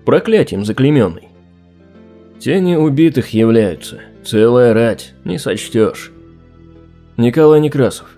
проклятием заклейменный. Тени убитых являются, целая рать, не сочтешь. Николай Некрасов.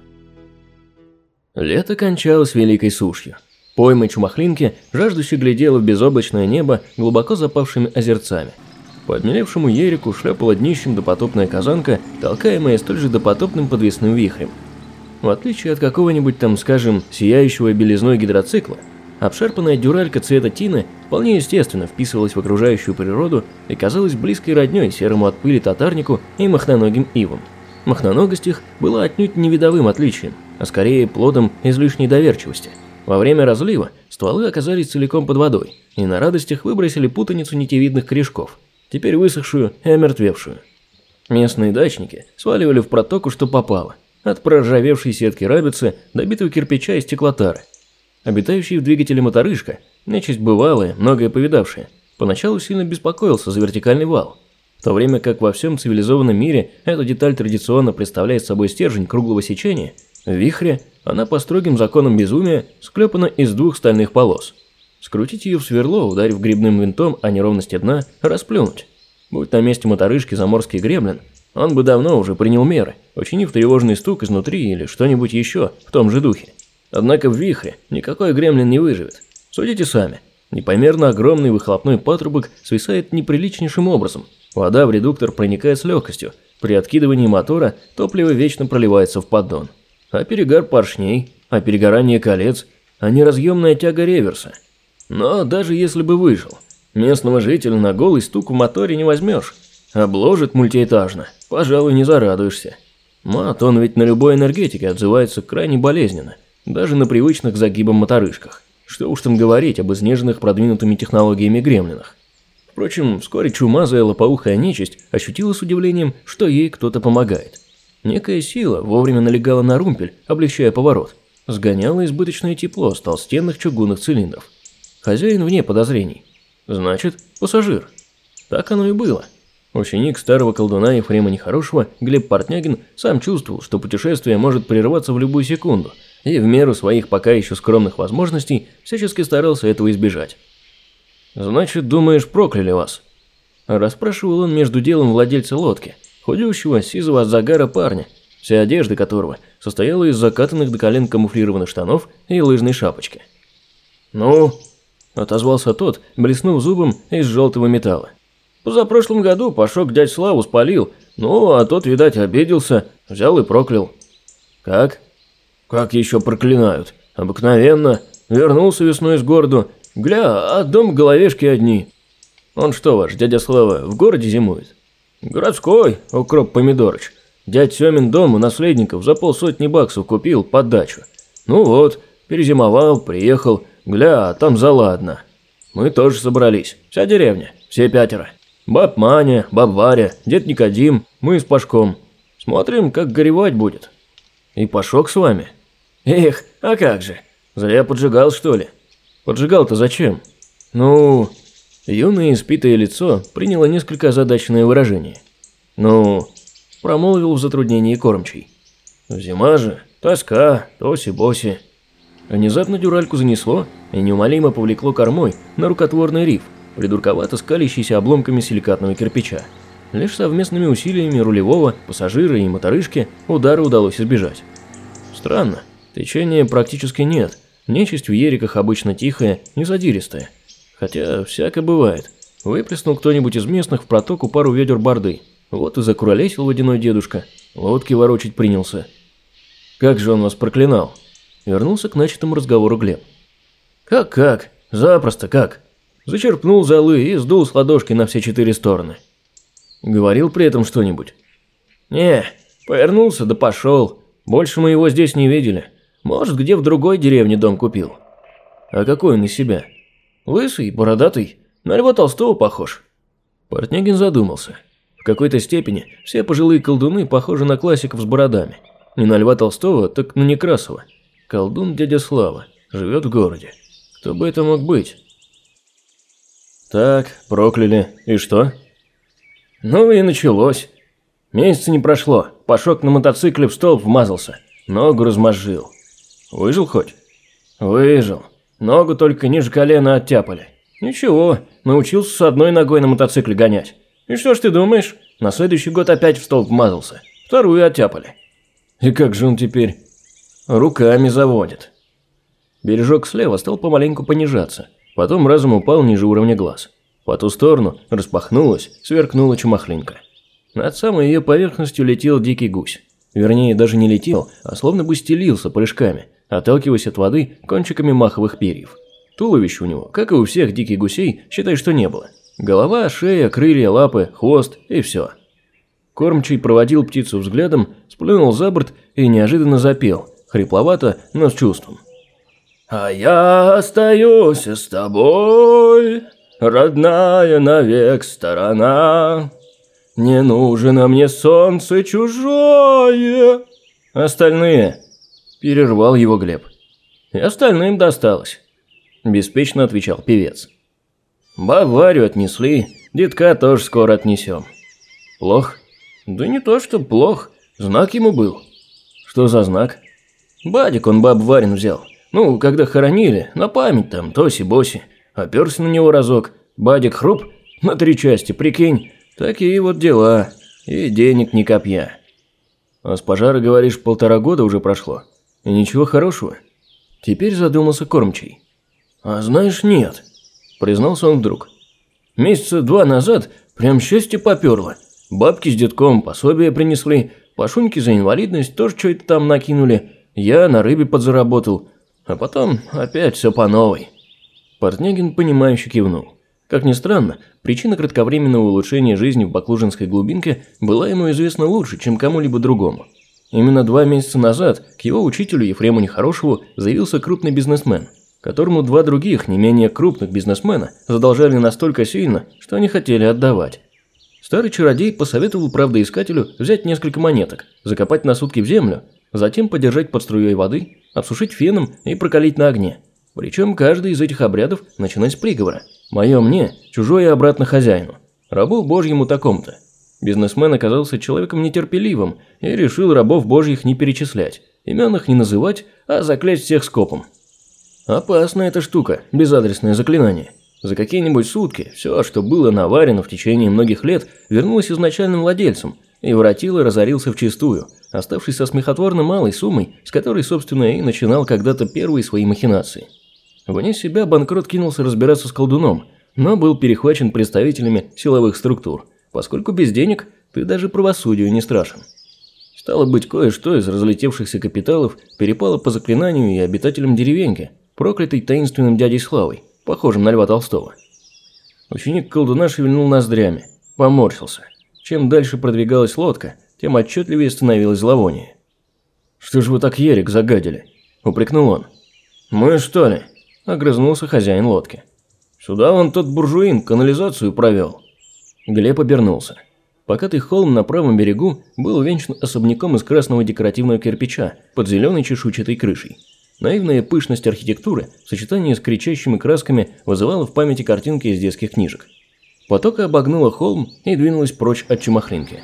Лето кончалось великой сушью. Пойма Чумахлинки жаждуще глядела в безоблачное небо глубоко запавшими озерцами. По обмелевшему ереку шлепала днищем допотопная казанка, толкаемая столь же допотопным подвесным вихрем. В отличие от какого-нибудь там, скажем, сияющего белизной гидроцикла, обшарпанная дюралька цвета тины вполне естественно вписывалась в окружающую природу и казалась близкой роднёй серому от пыли татарнику и махноногим ивам. Махноногость их была отнюдь не видовым отличием, а скорее плодом излишней доверчивости. Во время разлива стволы оказались целиком под водой, и на радостях выбросили путаницу нитевидных корешков, теперь высохшую и омертвевшую. Местные дачники сваливали в протоку, что попало, от проржавевшей сетки рабицы до битого кирпича и стеклотары. Обитающий в двигателе моторышка, нечисть бывалая, многое повидавшая, поначалу сильно беспокоился за вертикальный вал, в то время как во всем цивилизованном мире эта деталь традиционно представляет собой стержень круглого сечения, в вихре она по строгим законам безумия склепана из двух стальных полос. Скрутить ее в сверло, ударив грибным винтом о неровности дна, расплюнуть. Будь на месте моторышки заморский гремлин, он бы давно уже принял меры, учинив тревожный стук изнутри или что-нибудь еще в том же духе. Однако в вихре никакой гремлин не выживет. Судите сами. Непомерно огромный выхлопной патрубок свисает неприличнейшим образом. Вода в редуктор проникает с легкостью. При откидывании мотора топливо вечно проливается в поддон. А перегар поршней, а перегорание колец, а неразъемная тяга реверса. Но даже если бы выжил, местного жителя на голый стук в моторе не возьмешь. Обложит мультиэтажно, пожалуй, не зарадуешься. Мат, он ведь на любой энергетике отзывается крайне болезненно, даже на привычных к загибам моторышках. Что уж там говорить об изнеженных продвинутыми технологиями гремлинах. Впрочем, вскоре чумазая лопоухая нечисть ощутила с удивлением, что ей кто-то помогает. Некая сила вовремя налегала на румпель, облегчая поворот. Сгоняла избыточное тепло с толстенных чугунных цилиндров. Хозяин вне подозрений. Значит, пассажир. Так оно и было. Ученик старого колдуна Ефрема Нехорошего, Глеб Портнягин, сам чувствовал, что путешествие может прерваться в любую секунду, и в меру своих пока еще скромных возможностей всячески старался этого избежать. «Значит, думаешь, прокляли вас?» Расспрашивал он между делом владельца лодки, худющего, сизого от загара парня, вся одежда которого состояла из закатанных до колен камуфлированных штанов и лыжной шапочки. «Ну?» – отозвался тот, блеснув зубом из желтого металла. «Позапрошлом году Пашок дядь Славу спалил, ну, а тот, видать, обиделся, взял и проклял». «Как?» «Как еще проклинают? Обыкновенно. Вернулся весной с городу. Гля, а дом головешки одни». «Он что ваш, дядя Слава, в городе зимует?» «Городской, укроп Помидорыч. Дядь Семин дом у наследников за $500 купил под дачу. Ну вот, перезимовал, приехал. Гля, а там зала одна. Мы тоже собрались, вся деревня, все 5. Баб Маня, баб Варя, дед Никодим, мы с Пашком. Смотрим, как горевать будет». «И Пашок с вами?» «Эх, а как же? Зря поджигал, что ли?» «Поджигал-то зачем?» «Ну...» Юное испитое лицо приняло несколько озадаченное выражение. «Ну...» Промолвил в затруднении кормчий. «Зима же, тоска, тоси-боси». Внезапно дюральку занесло и неумолимо повлекло кормой на рукотворный риф, придурковато скалящийся обломками силикатного кирпича. Лишь совместными усилиями рулевого, пассажира и моторышки удара удалось избежать. Странно, течения практически нет, нечисть в ериках обычно тихая, незадиристая. Хотя всяко бывает. Выплеснул кто-нибудь из местных в протоку пару ведер борды, вот и закуролесил водяной дедушка, лодки ворочать принялся. «Как же он вас проклинал?» Вернулся к начатому разговору Глеб. «Как? Запросто как. Зачерпнул золы и сдул с ладошки на все 4 стороны». «Говорил при этом что-нибудь?» «Не, повернулся да пошел. Больше мы его здесь не видели. Может, где в другой деревне дом купил». «А какой он из себя?» «Лысый, бородатый, на Льва Толстого похож». Портнягин задумался. В какой-то степени все пожилые колдуны похожи на классиков с бородами. Не на Льва Толстого, так на Некрасова. Колдун дядя Слава, живет в городе. Кто бы это мог быть? «Так, прокляли. И что?» «Ну и началось. Месяца не прошло. Пашок на мотоцикле в столб вмазался. Ногу размозжил. Выжил хоть?» «Выжил. Ногу только ниже колена оттяпали. Ничего, научился с одной ногой на мотоцикле гонять. И что ж ты думаешь? На следующий год опять в столб вмазался. Вторую оттяпали. И как же он теперь? Руками заводит. Бережок слева стал помаленьку понижаться. Потом разом упал ниже уровня глаз. По ту сторону распахнулась, сверкнула чумахлинка. Над самой ее поверхностью летел дикий гусь. Вернее, даже не летел, а словно бы стелился прыжками, отталкиваясь от воды кончиками маховых перьев. Туловища у него, как и у всех диких гусей, считай, что не было. Голова, шея, крылья, лапы, хвост и все. Кормчий проводил птицу взглядом, сплюнул за борт и неожиданно запел, хрипловато, но с чувством. «А я остаюсь с тобой, родная навек сторона. Не нужно мне солнце чужое». «Остальные?» – перервал его Глеб. «И остальным досталось», – беспечно отвечал певец. «Бабу Варю отнесли, детка тоже скоро отнесем». «Плох?» «Да не то, что плох, знак ему был». «Что за знак?» «Бадик он бабу Варин взял. Ну, когда хоронили, на память там, тоси-боси. Оперся на него разок, Бадик хруп на 3 части, прикинь. Такие вот дела. И денег ни копья». «А с пожара, говоришь, 1,5 года уже прошло? И ничего хорошего?» Теперь задумался кормчий. «А знаешь, нет», – признался он вдруг. «Месяца 2 назад прям счастье поперло. Бабки с детком пособие принесли, Пашуньке за инвалидность тоже что-то там накинули. Я на рыбе подзаработал. А потом опять все по новой». Портнягин, понимающе кивнул. Как ни странно, причина кратковременного улучшения жизни в баклужинской глубинке была ему известна лучше, чем кому-либо другому. Именно 2 месяца назад к его учителю Ефрему Нехорошеву заявился крупный бизнесмен, которому 2 других, не менее крупных бизнесмена, задолжали настолько сильно, что они хотели отдавать. Старый чародей посоветовал правдоискателю взять несколько монеток, закопать на сутки в землю, затем подержать под струей воды, обсушить феном и прокалить на огне. Причем каждый из этих обрядов начинать с приговора: «Мое мне, чужое обратно хозяину, рабу божьему такому-то». Бизнесмен оказался человеком нетерпеливым и решил рабов божьих не перечислять, имен их не называть, а заклясть всех скопом. Опасная эта штука, безадресное заклинание. За какие-нибудь сутки все, что было наварено в течение многих лет, вернулось изначальным владельцам, и воротило разорился вчистую, оставшись со смехотворно малой суммой, с которой, собственно, и начинал когда-то первые свои махинации. Вне себя банкрот кинулся разбираться с колдуном, но был перехвачен представителями силовых структур, поскольку без денег ты даже правосудию не страшен. Стало быть, кое-что из разлетевшихся капиталов перепало по заклинанию и обитателям деревеньки, проклятой таинственным дядей Славой, похожим на Льва Толстого. Ученик колдуна шевельнул ноздрями, поморщился. Чем дальше продвигалась лодка, тем отчетливее становилось зловоние. «Что же вы так ерик загадили?» – упрекнул он. «Мы что ли?» – огрызнулся хозяин лодки. «Сюда вон тот буржуин канализацию провел». Глеб обернулся. Покатый холм на правом берегу был увенчан особняком из красного декоративного кирпича под зеленой чешуйчатой крышей. Наивная пышность архитектуры в сочетании с кричащими красками вызывала в памяти картинки из детских книжек. Потока обогнула холм и двинулась прочь от чумахлинки.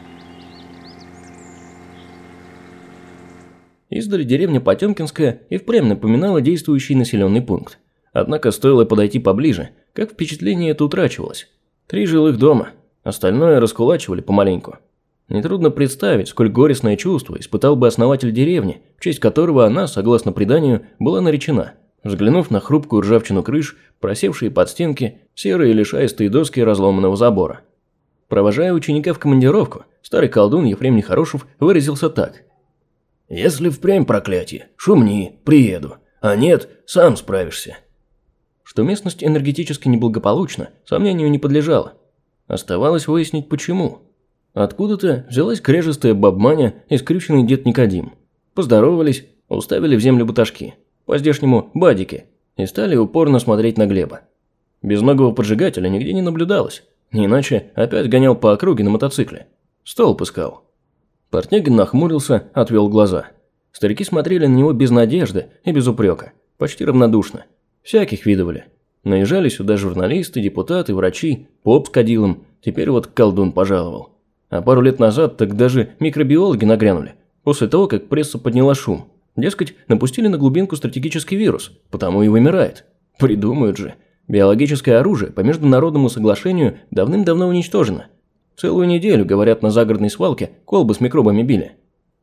Издали деревня Потемкинская и впрямь напоминала действующий населенный пункт. Однако стоило подойти поближе, как впечатление это утрачивалось. 3 жилых дома, остальное раскулачивали помаленьку. Нетрудно представить, сколь горестное чувство испытал бы основатель деревни, в честь которого она, согласно преданию, была наречена, взглянув на хрупкую ржавчину крыш, просевшие под стенки, серые лишаистые доски разломанного забора. Провожая ученика в командировку, старый колдун Ефрем Нехорошев выразился так: «Если впрямь проклятие, шумни, приеду, а нет, сам справишься». Что местность энергетически неблагополучна, сомнению не подлежало. Оставалось выяснить, почему. Откуда-то взялась кряжестая баб-Маня и скрюченный дед Никодим. Поздоровались, уставили в землю баташки, по-здешнему бадики, и стали упорно смотреть на Глеба. Безногого поджигателя нигде не наблюдалось, не иначе опять гонял по округе на мотоцикле. Столб искал. Портнягин нахмурился, отвел глаза. Старики смотрели на него без надежды и без упрека, почти равнодушно. Всяких видывали. Наезжали сюда журналисты, депутаты, врачи, поп с кадилом, теперь вот колдун пожаловал. А пару лет назад так даже микробиологи нагрянули, после того, как пресса подняла шум. Дескать, напустили на глубинку стратегический вирус, потому и вымирает. Придумают же. Биологическое оружие по международному соглашению давным-давно уничтожено. Целую неделю, говорят, на загородной свалке колбы с микробами били.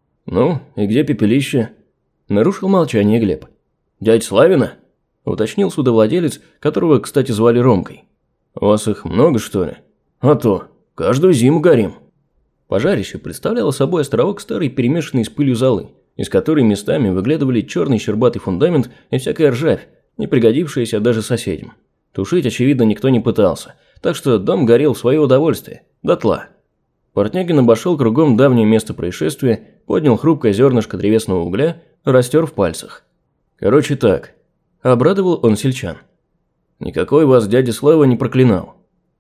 Ну, и где пепелище? Нарушил молчание Глеб. Дядь Славина? Уточнил судовладелец, которого, кстати, звали Ромкой. У вас их много, что ли? А то, каждую зиму горим. Пожарище представляло собой островок старой перемешанной с пылью золы, из которой местами выглядывали черный щербатый фундамент и всякая ржавь, не пригодившаяся даже соседям. Тушить, очевидно, никто не пытался, так что дом горел в свое удовольствие, дотла. Портнягин обошел кругом давнее место происшествия, поднял хрупкое зернышко древесного угля, растер в пальцах. Короче так, обрадовал он сельчан. Никакой вас дядя Слава не проклинал.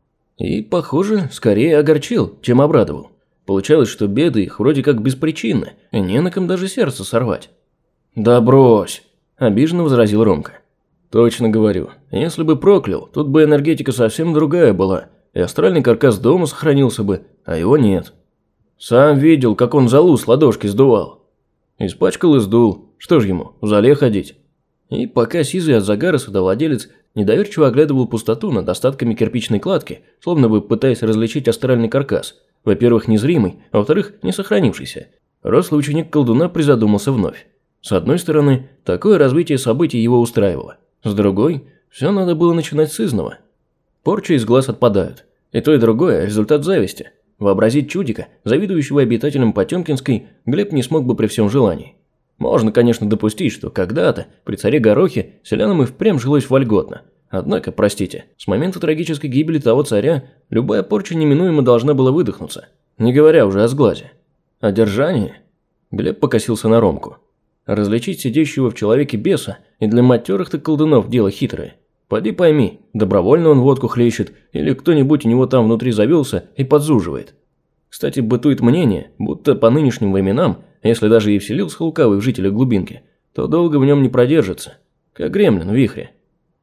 И, похоже, скорее огорчил, чем обрадовал. Получалось, что беды их вроде как беспричинны, и не на ком даже сердце сорвать. «Да брось!» – обиженно возразил Ромка. «Точно говорю, если бы проклял, тут бы энергетика совсем другая была, и астральный каркас дома сохранился бы, а его нет. Сам видел, как он золу с ладошки сдувал. Испачкал и сдул, что ж ему, в зале ходить?» И пока сизый от загара судовладелец недоверчиво оглядывал пустоту над остатками кирпичной кладки, словно бы пытаясь различить астральный каркас, во-первых, незримый, а во-вторых, не сохранившийся, рослый ученик колдуна призадумался вновь. С одной стороны, такое развитие событий его устраивало. С другой, все надо было начинать с изного. Порчи из глаз отпадают. И то, и другое – результат зависти. Вообразить чудика, завидующего обитателям Потемкинской, Глеб не смог бы при всем желании. Можно, конечно, допустить, что когда-то, при царе Горохе, селянам и впрямь жилось вольготно. Однако, простите, с момента трагической гибели того царя, любая порча неминуемо должна была выдохнуться, не говоря уже о сглазе. А держание? Глеб покосился на Ромку. Различить сидящего в человеке беса и для матерых-то колдунов дело хитрое. Поди пойми, добровольно он водку хлещет, или кто-нибудь у него там внутри завелся и подзуживает. Кстати, бытует мнение, будто по нынешним временам, если даже и вселился лукавый в жителя глубинки, то долго в нем не продержится, как гремлин в вихре.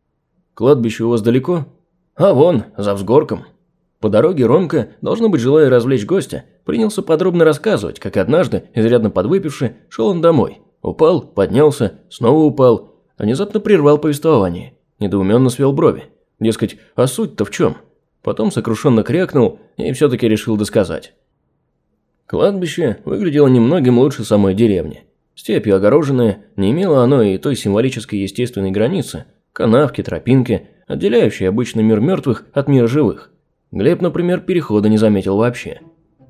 Кладбище у вас далеко? А вон, за взгорком. По дороге Ромка, должно быть, желая развлечь гостя, принялся подробно рассказывать, как однажды, изрядно подвыпивши, шел он домой. Упал, поднялся, снова упал, а внезапно прервал повествование. Недоуменно свел брови. Дескать, а суть-то в чем? Потом сокрушенно крякнул и все-таки решил досказать. Кладбище выглядело немногим лучше самой деревни. Степью огороженное, не имело оно и той символической естественной границы, канавки, тропинки, отделяющие обычно мир мертвых от мира живых. Глеб, например, перехода не заметил вообще.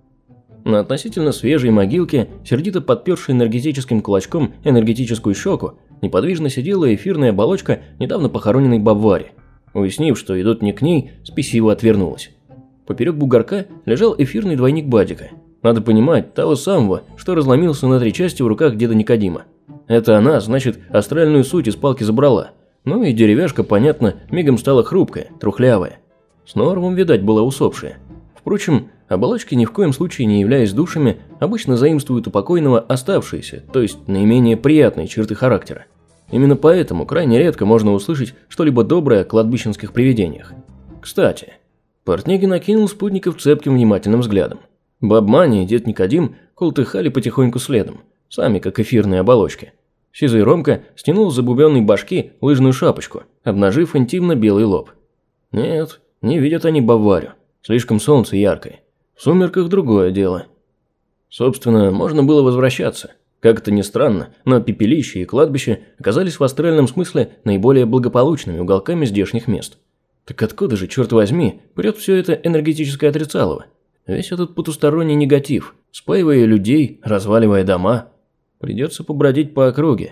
На относительно свежей могилке, сердито подпершей энергетическим кулачком энергетическую щеку, неподвижно сидела эфирная оболочка недавно похороненной бабвари. Уяснив, что идут не к ней, спесиво отвернулась. Поперек бугорка лежал эфирный двойник Бадика. Надо понимать, того самого, что разломился на 3 части в руках деда Никодима. Это она, значит, астральную суть из палки забрала. Ну и деревяшка, понятно, мигом стала хрупкая, трухлявая. С норовом, видать, была усопшая. Впрочем, оболочки, ни в коем случае не являясь душами, обычно заимствуют у покойного оставшиеся, то есть наименее приятные черты характера. Именно поэтому крайне редко можно услышать что-либо доброе о кладбищенских привидениях. Кстати, Портнягин окинул спутников цепким внимательным взглядом. Баб-Маня и дед Никодим колтыхали потихоньку следом, сами как эфирные оболочки. Сизый Ромка стянул с забубенной башки лыжную шапочку, обнажив интимно белый лоб. Нет, не видят они Баварию, слишком солнце яркое. В сумерках другое дело. Собственно, можно было возвращаться. Как это ни странно, но пепелище и кладбище оказались в астральном смысле наиболее благополучными уголками здешних мест. Так откуда же, черт возьми, прет все это энергетическое отрицалово? Весь этот потусторонний негатив, спаивая людей, разваливая дома. Придется побродить по округе.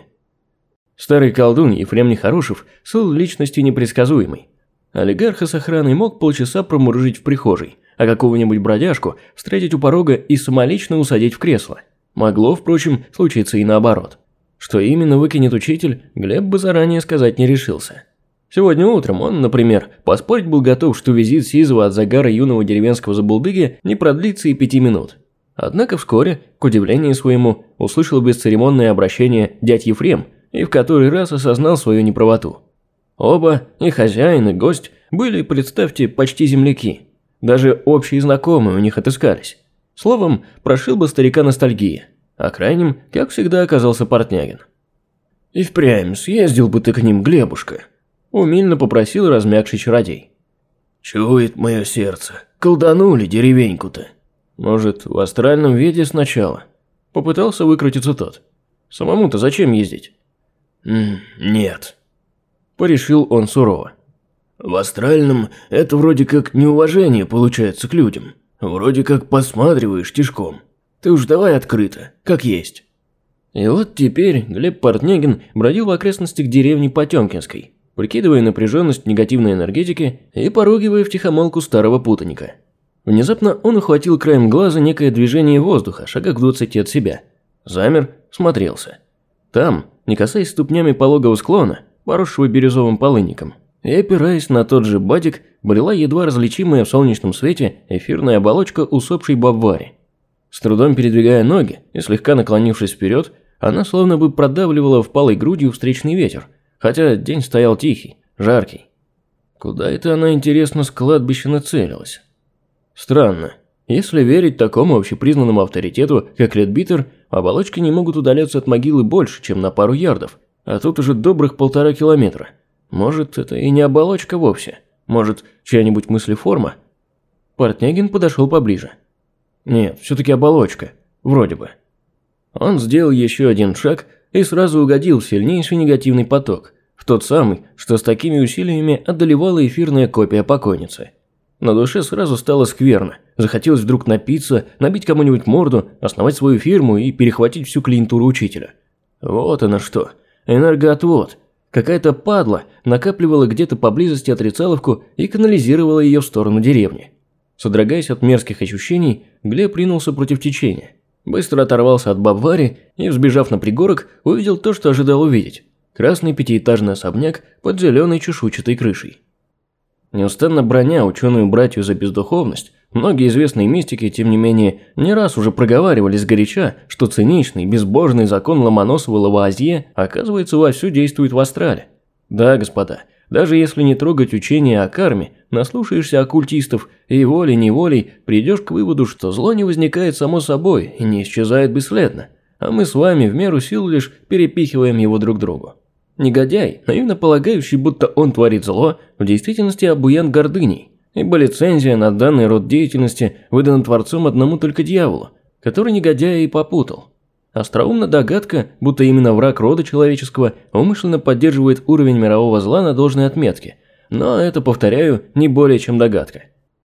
Старый колдун Ефрем Нехорошев был личностью непредсказуемой. Олигарха с охраной мог полчаса промурыжить в прихожей, а какого-нибудь бродяжку встретить у порога и самолично усадить в кресло. Могло, впрочем, случиться и наоборот. Что именно выкинет учитель, Глеб бы заранее сказать не решился. Сегодня утром он, например, поспорить был готов, что визит сизого от загара юного деревенского забулдыги не продлится и 5 минут. Однако вскоре, к удивлению своему, услышал бесцеремонное обращение дядь Ефрем и в который раз осознал свою неправоту. Оба, и хозяин, и гость, были, представьте, почти земляки. Даже общие знакомые у них отыскались. Словом, прошил бы старика ностальгия, а крайним, как всегда, оказался Портнягин. «И впрямь съездил бы ты к ним, Глебушка», – умильно попросил размягший чародей. «Чует мое сердце. Колданули деревеньку-то». «Может, в астральном виде сначала?» Попытался выкрутиться тот. «Самому-то зачем ездить?» «Нет», – порешил он сурово. «В астральном это вроде как неуважение получается к людям. Вроде как посматриваешь тишком. Ты уж давай открыто, как есть». И вот теперь Глеб Портнягин бродил в окрестностях деревни Потемкинской, прикидывая напряженность негативной энергетики и поругивая втихомолку старого путаника. Внезапно он ухватил краем глаза некое движение воздуха, шагах в 20 от себя. Замер, смотрелся. Там, не касаясь ступнями пологого склона, поросшего бирюзовым полынником, и опираясь на тот же бадик, брела едва различимая в солнечном свете эфирная оболочка усопшей бабвари. С трудом передвигая ноги и слегка наклонившись вперед, она словно бы продавливала впалой грудью встречный ветер, хотя день стоял тихий, жаркий. Куда это она, интересно, с кладбища нацелилась? Странно. Если верить такому общепризнанному авторитету, как Ледбитер, оболочки не могут удаляться от могилы больше, чем на пару ярдов, а тут уже добрых 1,5 километра. Может, это и не оболочка вовсе? Может, чья-нибудь мыслеформа? Портнягин подошел поближе. Нет, все-таки оболочка. Вроде бы. Он сделал еще один шаг и сразу угодил в сильнейший негативный поток, в тот самый, что с такими усилиями одолевала эфирная копия покойницы. На душе сразу стало скверно, захотелось вдруг напиться, набить кому-нибудь морду, основать свою фирму и перехватить всю клиентуру учителя. Вот оно что, энергоотвод. Какая-то падла накапливала где-то поблизости отрицаловку и канализировала ее в сторону деревни. Содрогаясь от мерзких ощущений, Глеб ринулся против течения. Быстро оторвался от бабвари и, взбежав на пригорок, увидел то, что ожидал увидеть. Красный пятиэтажный особняк под зеленой чешуйчатой крышей. Неустанно броня ученую братью за бездуховность, многие известные мистики, тем не менее, не раз уже проговаривали сгоряча, что циничный, безбожный закон Ломоносова Лавуазье, оказывается, вовсю действует в астрале. Да, господа, даже если не трогать учения о карме, наслушаешься оккультистов и волей-неволей придешь к выводу, что зло не возникает само собой и не исчезает бесследно, а мы с вами в меру сил лишь перепихиваем его друг другу. Негодяй, наивно полагающий, будто он творит зло, в действительности обуян гордыней, ибо лицензия на данный род деятельности выдана Творцом одному только дьяволу, который негодяя и попутал. Остроумна догадка, будто именно враг рода человеческого умышленно поддерживает уровень мирового зла на должной отметке, но это, повторяю, не более чем догадка.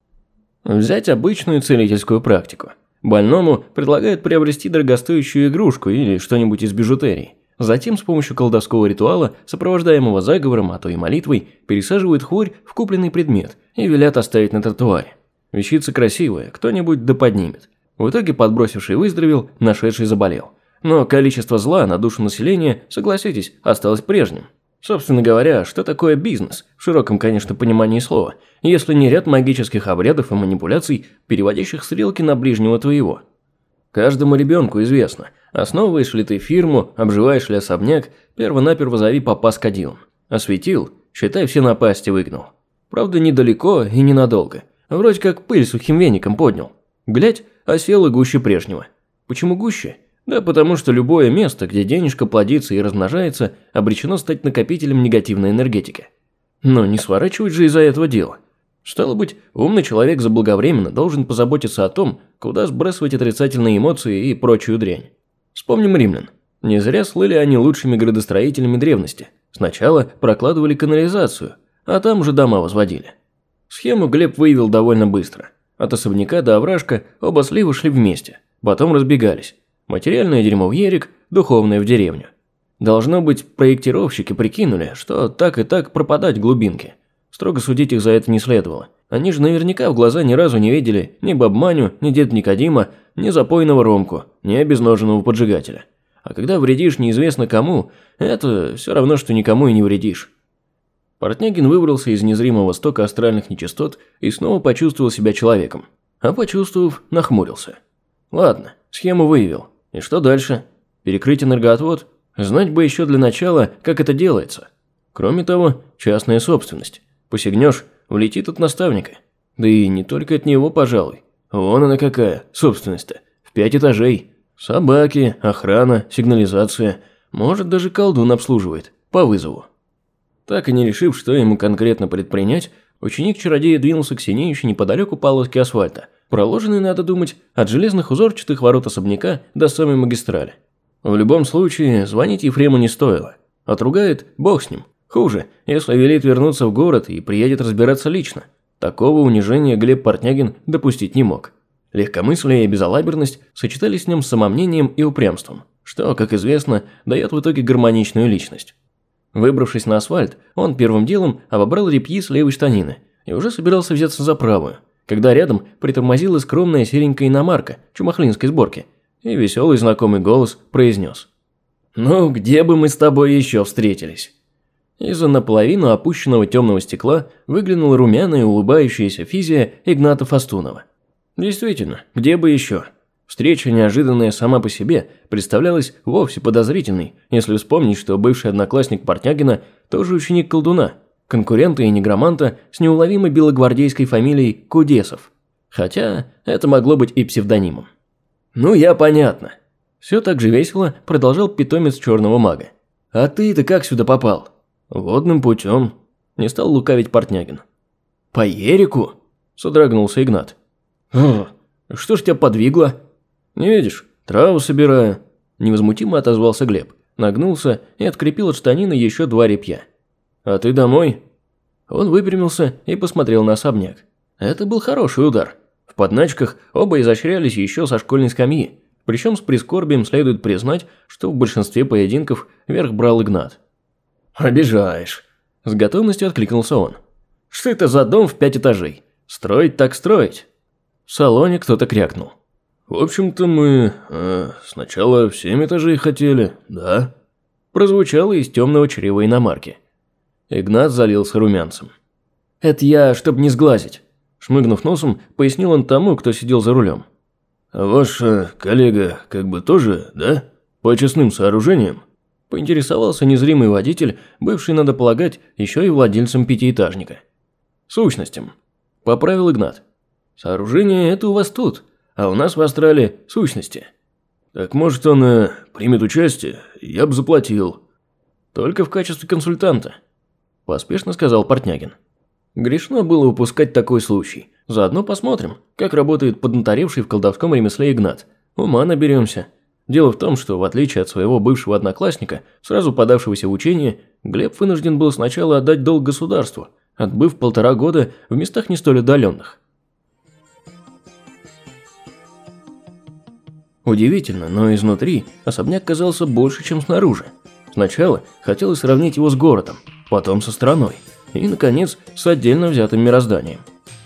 Взять обычную целительскую практику. Больному предлагают приобрести дорогостоящую игрушку или что-нибудь из бижутерии. Затем с помощью колдовского ритуала, сопровождаемого заговором, а то и молитвой, пересаживают хворь в купленный предмет и велят оставить на тротуаре. Вещица красивая, кто-нибудь да поднимет. В итоге подбросивший выздоровел, нашедший заболел. Но количество зла на душу населения, согласитесь, осталось прежним. Собственно говоря, что такое бизнес, в широком, конечно, понимании слова, если не ряд магических обрядов и манипуляций, переводящих стрелки на ближнего твоего? Каждому ребенку известно, основываешь ли ты фирму, обживаешь ли особняк, перво-наперво зови попа с кадилом. Осветил, считай, все напасти выгнал. Правда, недалеко и ненадолго. Вроде как пыль сухим веником поднял. Глядь, осела гуще прежнего. Почему гуще? Да потому что любое место, где денежка плодится и размножается, обречено стать накопителем негативной энергетики. Но не сворачивать же из-за этого дела. Стало быть, умный человек заблаговременно должен позаботиться о том, куда сбрасывать отрицательные эмоции и прочую дрянь. Вспомним римлян. Не зря слыли они лучшими градостроителями древности. Сначала прокладывали канализацию, а там уже дома возводили. Схему Глеб выявил довольно быстро. От особняка до овражка оба слива шли вместе, потом разбегались. Материальное дерьмо в Ерик, духовное в деревню. Должно быть, проектировщики прикинули, что так и так пропадать глубинки. Строго судить их за это не следовало. Они же наверняка в глаза ни разу не видели ни бабманю, ни дед Никодима, ни запойного Ромку, ни обезноженного поджигателя. А когда вредишь неизвестно кому, это все равно, что никому и не вредишь. Портнягин выбрался из незримого стока астральных нечистот и снова почувствовал себя человеком. А почувствовав, нахмурился. Ладно, схему выявил. И что дальше? Перекрыть энергоотвод? Знать бы еще для начала, как это делается. Кроме того, частная собственность. Посягнешь, влетит от наставника. Да и не только от него, пожалуй. Вон она какая, собственность-то. В 5 этажей. Собаки, охрана, сигнализация. Может, даже колдун обслуживает. По вызову. Так и не решив, что ему конкретно предпринять, ученик-чародея двинулся к синеющей неподалеку полоске асфальта, проложенной, надо думать, от железных узорчатых ворот особняка до самой магистрали. В любом случае, звонить Ефрему не стоило. Отругает – бог с ним. Хуже, если велит вернуться в город и приедет разбираться лично. Такого унижения Глеб Портнягин допустить не мог. Легкомыслие и безалаберность сочетались с ним с самомнением и упрямством, что, как известно, дает в итоге гармоничную личность. Выбравшись на асфальт, он первым делом обобрал репьи с левой штанины и уже собирался взяться за правую, когда рядом притормозила скромная серенькая иномарка чумахлинской сборки, и веселый знакомый голос произнес: «Ну, где бы мы с тобой еще встретились?» Из-за наполовину опущенного темного стекла выглянула румяная улыбающаяся физия Игната Фастунова. Действительно, где бы еще? Встреча, неожиданная сама по себе, представлялась вовсе подозрительной, если вспомнить, что бывший одноклассник Портнягина тоже ученик колдуна, конкурента и негроманта с неуловимой белогвардейской фамилией Кудесов. Хотя это могло быть и псевдонимом. «Ну, я понятно». Все так же весело продолжал питомец черного мага. «А ты-то как сюда попал?» «Водным путем», – не стал лукавить Портнягин. «По Ерику?» – содрогнулся Игнат. «Что ж тебя подвигло?» «Не видишь, траву собираю», – невозмутимо отозвался Глеб, нагнулся и открепил от штанины еще 2 репья. «А ты домой?» Он выпрямился и посмотрел на особняк. Это был хороший удар. В подначках оба изощрялись еще со школьной скамьи, причем с прискорбием следует признать, что в большинстве поединков верх брал Игнат. «Обижаешь», – с готовностью откликнулся он. «Что это за дом в 5 этажей? Строить так строить». В салоне кто-то крякнул. «В общем-то мы сначала в 7 этажей хотели, да?» Прозвучало из темного чрева иномарки. Игнат залился румянцем. «Это я, чтобы не сглазить», – шмыгнув носом, пояснил он тому, кто сидел за рулем. «А ваш коллега как бы тоже, да? По очистным сооружениям?» – поинтересовался незримый водитель, бывший, надо полагать, еще и владельцем пятиэтажника. «Сущностям», – поправил Игнат. «Сооружение – это у вас тут, а у нас в Астрале сущности». «Так может он примет участие? Я бы заплатил». «Только в качестве консультанта», – поспешно сказал Портнягин. Грешно было упускать такой случай. Заодно посмотрим, как работает поднаторевший в колдовском ремесле Игнат. Ума наберемся. Дело в том, что в отличие от своего бывшего одноклассника, сразу подавшегося в учение, Глеб вынужден был сначала отдать долг государству, отбыв 1,5 года в местах не столь отдаленных. Удивительно, но изнутри особняк казался больше, чем снаружи. Сначала хотелось сравнить его с городом, потом со страной и, наконец, с отдельно взятым мирозданием.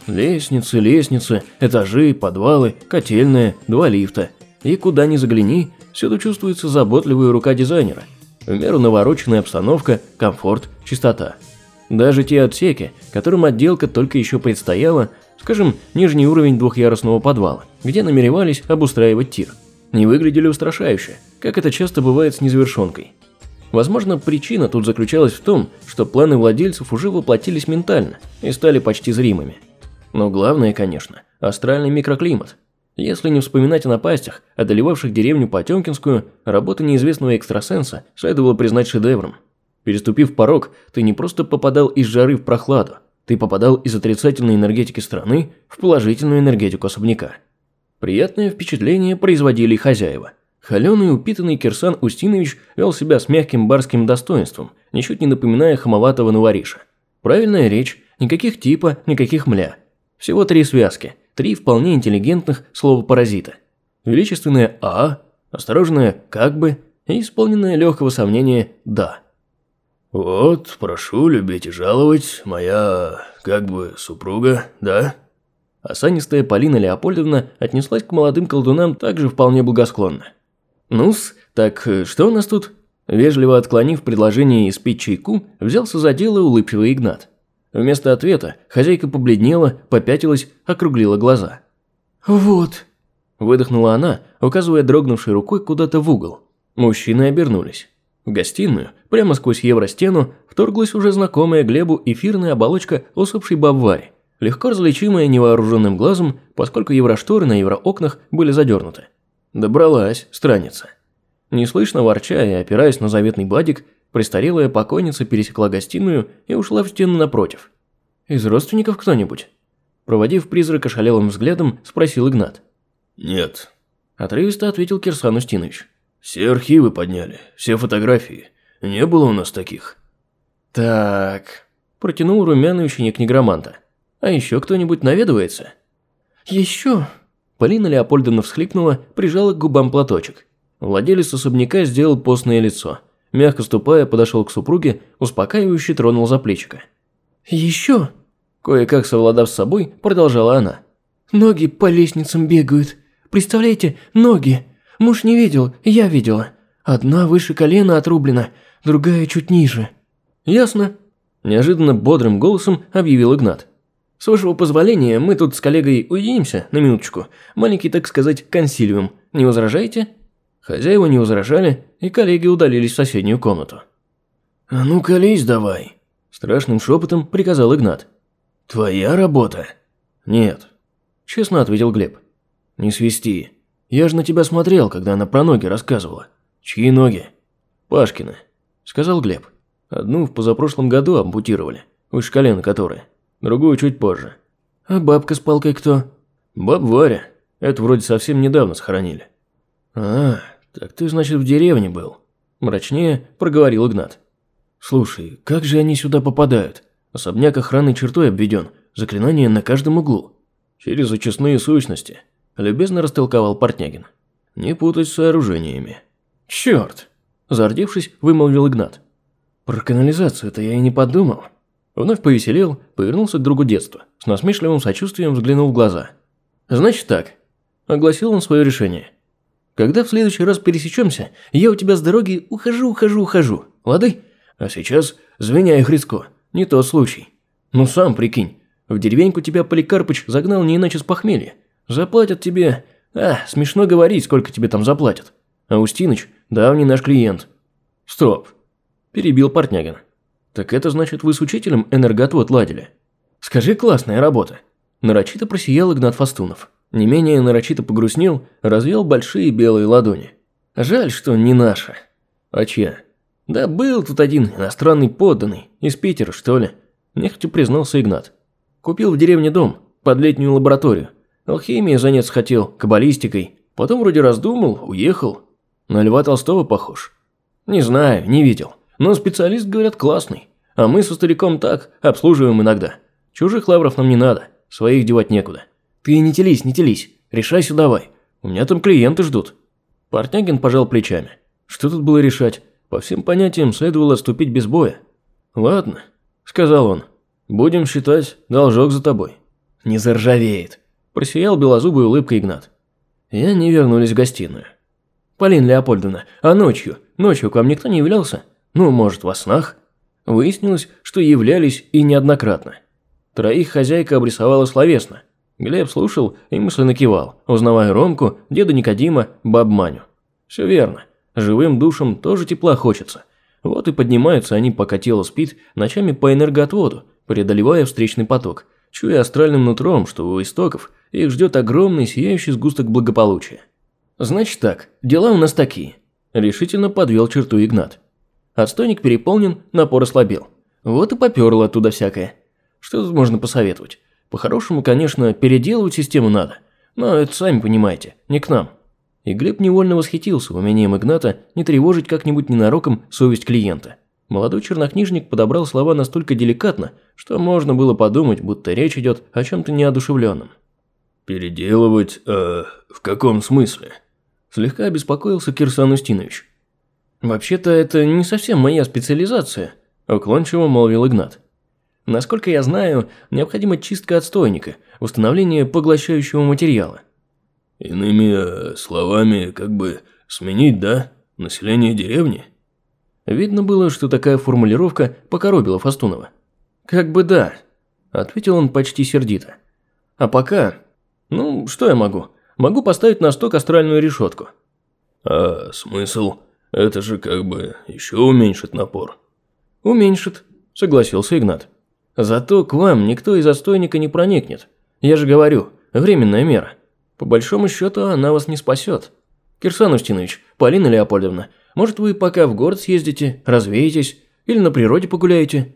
Лестницы, этажи, подвалы, котельная, 2 лифта. И куда ни загляни, всюду чувствуется заботливая рука дизайнера. В меру навороченная обстановка, комфорт, чистота. Даже те отсеки, которым отделка только еще предстояла, скажем, нижний уровень 2-ярусного подвала, где намеревались обустраивать тир, не выглядели устрашающе, как это часто бывает с незавершенкой. Возможно, причина тут заключалась в том, что планы владельцев уже воплотились ментально и стали почти зримыми. Но главное, конечно, астральный микроклимат. Если не вспоминать о напастях, одолевавших деревню Потемкинскую, работу неизвестного экстрасенса следовало признать шедевром. Переступив порог, ты не просто попадал из жары в прохладу, ты попадал из отрицательной энергетики страны в положительную энергетику особняка. Приятное впечатление производили и хозяева. Холеный упитанный Кирсан Устинович вел себя с мягким барским достоинством, ничуть не напоминая хамоватого новориша. Правильная речь, никаких типа, никаких мля. Всего 3 связки, 3 вполне интеллигентных слова-паразита. Величественное «а», осторожное «как бы» и исполненное легкого сомнения «да». «Вот, прошу любить и жаловать, моя, как бы, супруга, да?» Осанистая Полина Леопольдовна отнеслась к молодым колдунам также вполне благосклонно. «Ну-с, так что у нас тут?» Вежливо отклонив предложение испить чайку, взялся за дело улыбчивый Игнат. Вместо ответа хозяйка побледнела, попятилась, округлила глаза. «Вот», – выдохнула она, указывая дрогнувшей рукой куда-то в угол. Мужчины обернулись. В гостиную, прямо сквозь евростену, вторглась уже знакомая Глебу эфирная оболочка усопшей бабвари, легко различимая невооруженным глазом, поскольку еврошторы на евроокнах были задернуты. Добралась, странница. Неслышно ворча и опираясь на заветный бадик, Престарелая покойница пересекла гостиную и ушла в стену напротив. «Из родственников кто-нибудь?» Проводив призрак ошалелым взглядом, спросил Игнат. «Нет», – отрывисто ответил Кирсан Устинович. «Все архивы подняли, все фотографии. Не было у нас таких». «Так», – протянул румяный ученик некроманта. «А еще кто-нибудь наведывается?» «Еще?» Полина Леопольдовна всхлипнула, прижала к губам платочек. Владелец особняка сделал постное лицо. Мягко ступая, подошел к супруге, успокаивающе тронул за плечико. «Еще?» Кое-как совладав с собой, продолжала она. «Ноги по лестницам бегают. Представляете, ноги. Муж не видел, я видела. Одна выше колена отрублена, другая чуть ниже». «Ясно», – неожиданно бодрым голосом объявил Игнат. «С вашего позволения, мы тут с коллегой уединимся на минуточку. Маленький, так сказать, консилиум. Не возражаете?» Хозяева не возражали, и коллеги удалились в соседнюю комнату. «А ну колись давай», – страшным шепотом приказал Игнат. «Твоя работа?» «Нет», – честно ответил Глеб. «Не свисти. Я же на тебя смотрел, когда она про ноги рассказывала». «Чьи ноги?» «Пашкины», – сказал Глеб. «Одну в позапрошлом году ампутировали, выше колена которой. Другую чуть позже». «А бабка с палкой кто?» «Баб Варя. Это вроде совсем недавно схоронили». «А, так ты, значит, в деревне был?» Мрачнее проговорил Игнат. «Слушай, как же они сюда попадают? Особняк охранной чертой обведен, заклинания на каждом углу». «Через очистные сущности», – любезно растолковал Портнягин. «Не путать с сооружениями». «Черт!» – зардевшись, вымолвил Игнат. «Про канализацию-то я и не подумал». Вновь повеселел, повернулся к другу детства, с насмешливым сочувствием взглянул в глаза. «Значит так», – огласил он свое решение. «Когда в следующий раз пересечемся, я у тебя с дороги ухожу, лады? А сейчас звеняй, Хрицко, не тот случай. Ну сам прикинь, в деревеньку тебя Поликарпыч загнал не иначе с похмелья. Заплатят тебе... смешно говорить, сколько тебе там заплатят. А Устиныч – давний наш клиент». «Стоп», – перебил Портнягин. «Так это значит, вы с учителем энергоотвод ладили?» «Скажи, классная работа». Нарочито просиял Игнат Фастунов. Не менее нарочито погрустнел, развел большие белые ладони. «Жаль, что не наша». «А чья?» «Да был тут один иностранный подданный, из Питера, что ли», – нехотя признался Игнат. «Купил в деревне дом, под летнюю лабораторию. Алхимией заняться хотел, каббалистикой. Потом вроде раздумал, уехал. На Льва Толстого похож». «Не знаю, не видел. Но специалист, говорят, классный. А мы со стариком так, обслуживаем иногда. Чужих лавров нам не надо, своих девать некуда. Ты не телись, решайся давай. У меня там клиенты ждут». Портнягин пожал плечами. Что тут было решать? По всем понятиям следовало отступить без боя. «Ладно», – сказал он. «Будем считать, должок за тобой». «Не заржавеет», – просиял белозубой улыбкой Игнат. И они вернулись в гостиную. «Полина Леопольдовна, а ночью к вам никто не являлся? Ну, может, во снах?» Выяснилось, что являлись и неоднократно. Троих хозяйка обрисовала словесно. Глеб слушал и мысленно кивал, узнавая Ромку, деда Никодима, баб Маню. Все верно. Живым душам тоже тепла хочется. Вот и поднимаются они, пока тело спит, ночами по энергоотводу, преодолевая встречный поток, чуя астральным нутром, что у истоков их ждет огромный сияющий сгусток благополучия. «Значит так, дела у нас такие», – решительно подвел черту Игнат. Отстойник переполнен, напор ослабел. Вот и попёрло оттуда всякое. Что тут можно посоветовать? По-хорошему, конечно, переделывать систему надо. Но это, сами понимаете, не к нам. И Глеб невольно восхитился умением Игната не тревожить как-нибудь ненароком совесть клиента. Молодой чернокнижник подобрал слова настолько деликатно, что можно было подумать, будто речь идет о чем-то неодушевленном. «Переделывать, в каком смысле?» Слегка обеспокоился Кирсан Устинович. «Вообще-то это не совсем моя специализация», – уклончиво молвил Игнат. «Насколько я знаю, необходима чистка отстойника, установление поглощающего материала». «Иными словами, как бы сменить, да, население деревни?» Видно было, что такая формулировка покоробила Фастунова. «Как бы да», – ответил он почти сердито. «А пока... Ну, что я могу? Могу поставить на сток астральную решетку». «А смысл? Это же как бы еще уменьшит напор». «Уменьшит», – согласился Игнат. «Зато к вам никто из отстойника не проникнет. Я же говорю, временная мера. По большому счету она вас не спасет. Кирсан Устинович, Полина Леопольдовна, Может, вы пока в город съездите, развеетесь или на природе погуляете?»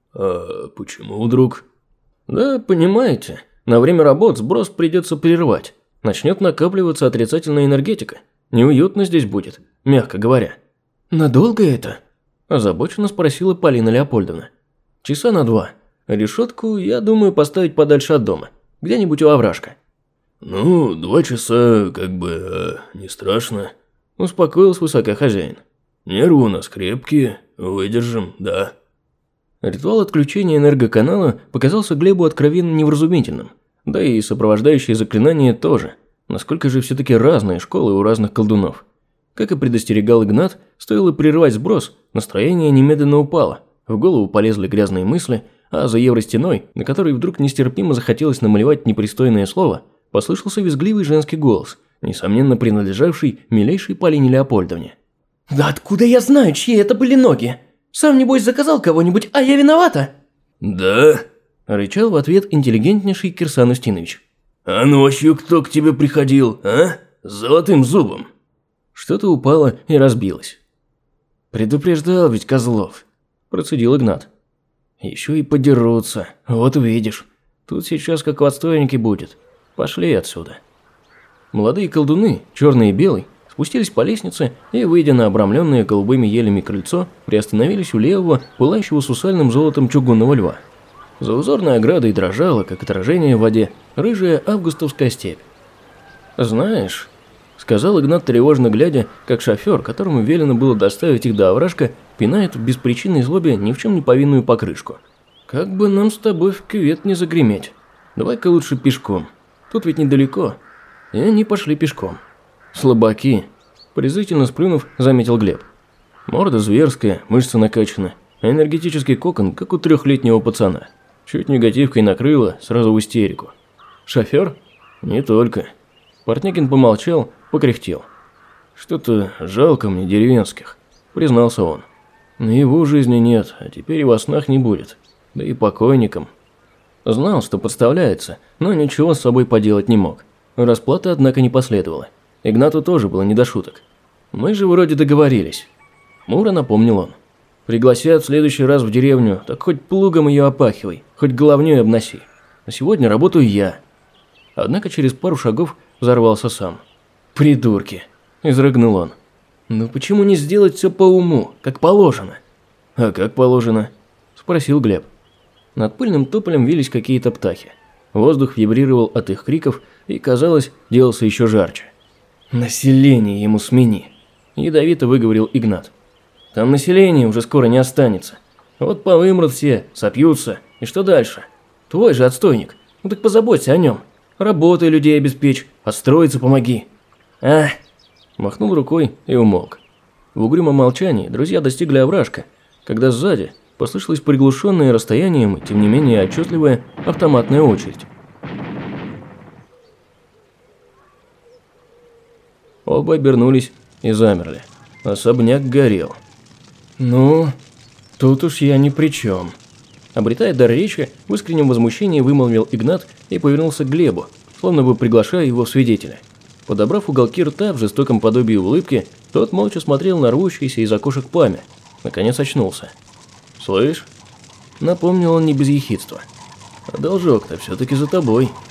«А почему вдруг?» «Да, понимаете, на время работ сброс придется прервать. Начнет накапливаться отрицательная энергетика. Неуютно здесь будет, мягко говоря». «Надолго это?» – озабоченно спросила Полина Леопольдовна. «Часа на 2. Решетку, я думаю, поставить подальше от дома, где-нибудь у овражка». «Ну, 2 часа, не страшно», – успокоил свысока хозяин. «Нервы у нас крепкие, выдержим, да». Ритуал отключения энергоканала показался Глебу откровенно невразумительным, да и сопровождающие заклинания тоже. Насколько же все-таки разные школы у разных колдунов. Как и предостерегал Игнат, стоило прерывать сброс, настроение немедленно упало, в голову полезли грязные мысли, а за евростеной, на которой вдруг нестерпимо захотелось намалевать непристойное слово, послышался визгливый женский голос, несомненно принадлежавший милейшей Полине Леопольдовне. «Да откуда я знаю, чьи это были ноги? Сам, небось, заказал кого-нибудь, а я виновата?» «Да?» – рычал в ответ интеллигентнейший Кирсан Устинович. «А ночью кто к тебе приходил, а? С золотым зубом?» Что-то упало и разбилось. «Предупреждал ведь Козлов», – процедил Игнат. «Еще и подерутся, вот увидишь. Тут сейчас как в отстойнике будет. Пошли отсюда». Молодые колдуны, черный и белый, спустились по лестнице и, выйдя на обрамленное голубыми елями крыльцо, приостановились у левого, пылающего сусальным золотом чугунного льва. За узорной оградой дрожала, как отражение в воде, рыжая августовская степь. «Знаешь», – сказал Игнат, тревожно глядя, как шофер, которому велено было доставить их до овражка, пинает в беспричинной злобе ни в чем не повинную покрышку. «Как бы нам с тобой в кювет не загреметь. Давай-ка лучше пешком. Тут ведь недалеко». И они пошли пешком. «Слабаки», – презрительно сплюнув, заметил Глеб. Морда зверская, мышцы накачаны, а энергетический кокон, как у 3-летнего пацана. Чуть негативкой накрыло, сразу в истерику. «Шофер?» «Не только». Портнягин помолчал, покряхтел. «Что-то жалко мне деревенских», – признался он. «На его жизни нет, а теперь и во снах не будет. Да и покойникам». Знал, что подставляется, но ничего с собой поделать не мог. Расплаты, однако, не последовало. Игнату тоже было не до шуток. «Мы же вроде договорились», – хмуро напомнил он. «Пригласят в следующий раз в деревню, так хоть плугом ее опахивай, хоть головней обноси. А сегодня работаю я». Однако через пару шагов взорвался сам. «Придурки!» – изрыгнул он. «Ну почему не сделать все по уму, как положено?» «А как положено?» – спросил Глеб. Над пыльным тополем вились какие-то птахи. Воздух вибрировал от их криков и, казалось, делался еще жарче. «Население ему смени!» – ядовито выговорил Игнат. «Там населения уже скоро не останется. Вот повымрут все, сопьются. И что дальше? Твой же отстойник. Ну так позаботься о нем. Работай людей обеспечь, отстроиться помоги». «Ах!» – махнул рукой и умолк. В угрюмом молчании друзья достигли овражка, когда сзади послышалась приглушенная расстоянием и, тем не менее, отчетливая автоматная очередь. Оба обернулись и замерли. Особняк горел. «Ну, тут уж я ни при чем», – обретая дар речи, в искреннем возмущении вымолвил Игнат и повернулся к Глебу, словно бы приглашая его в свидетеля. Подобрав уголки рта в жестоком подобии улыбки, тот молча смотрел на рвущееся из окошек пламя. Наконец очнулся. «Слышь?» – напомнил он не без ехидства. «А должок-то все-таки за тобой».